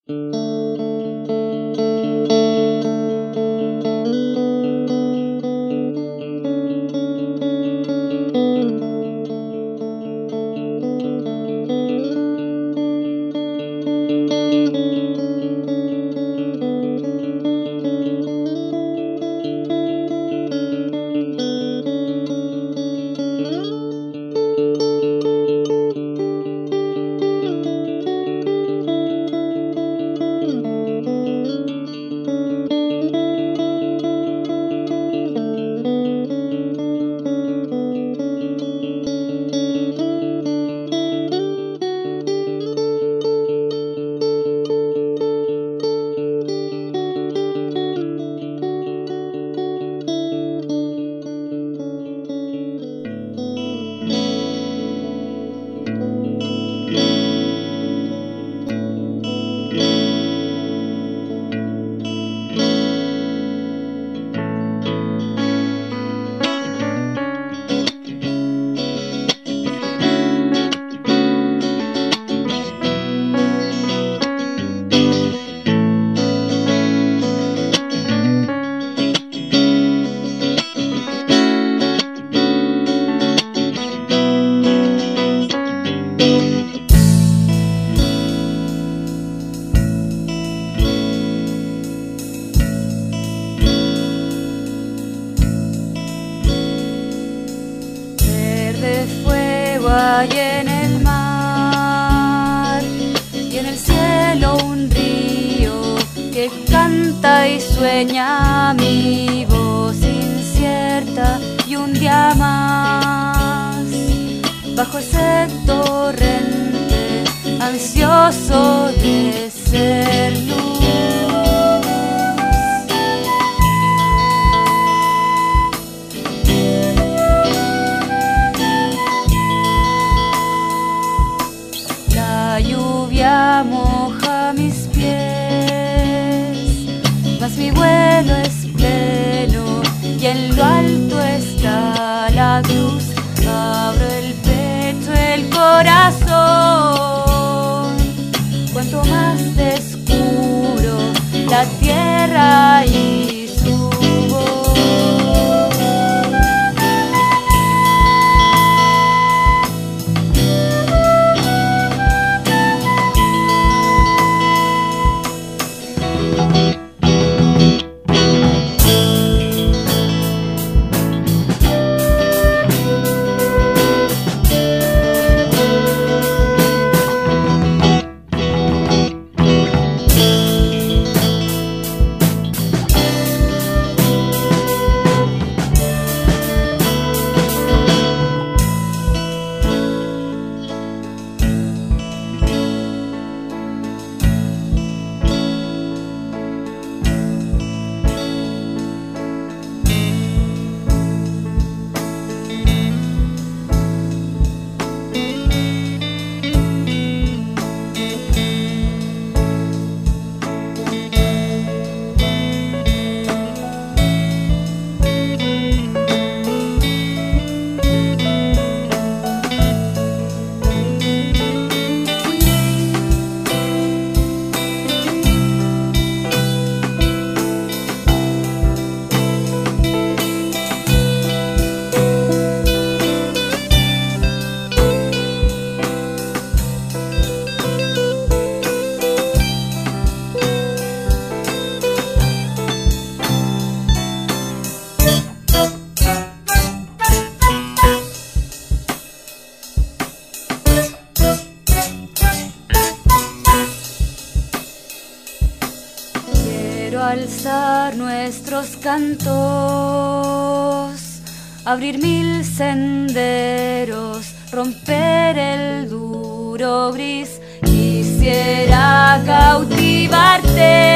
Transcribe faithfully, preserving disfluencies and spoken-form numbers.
Hay en el mar y en el cielo un río que canta y sueña, mi voz incierta, y un día más bajo ese torrente ansioso de ser luz. Moja mis pies, mas mi vuelo es pleno y en lo alto está la cruz. Abro el pecho, el corazón, cuanto más descubro la tierra y su voz. Alzar nuestros cantos, abrir mil senderos, romper el duro gris. Quisiera cautivarte